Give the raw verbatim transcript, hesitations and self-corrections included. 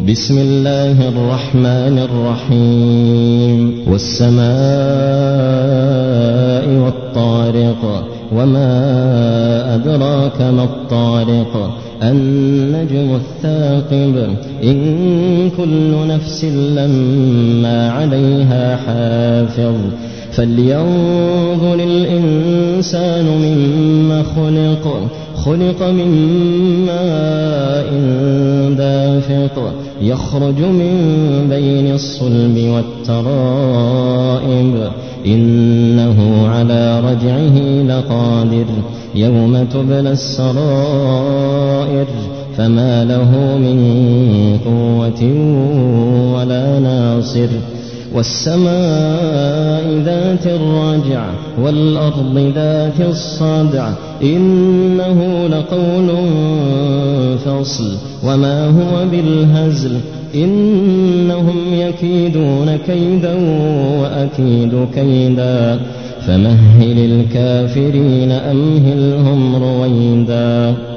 بسم الله الرحمن الرحيم والسماء والطارق وما أدراك ما الطارق النجم الثاقب إن كل نفس لما عليها حافظ فلينظر الإنسان مما خلق خلق من ماء دافق يخرج من بين الصلب والترائب إنه على رجعه لقادر يوم تبلى السرائر فما له من قوة ولا ناصر والسماء ذات الرجع والأرض ذات الصدع إنه لقول فصل وما هو بالهزل إنهم يكيدون كيدا وأكيد كيدا فمهل الكافرين أمهلهم رويدا.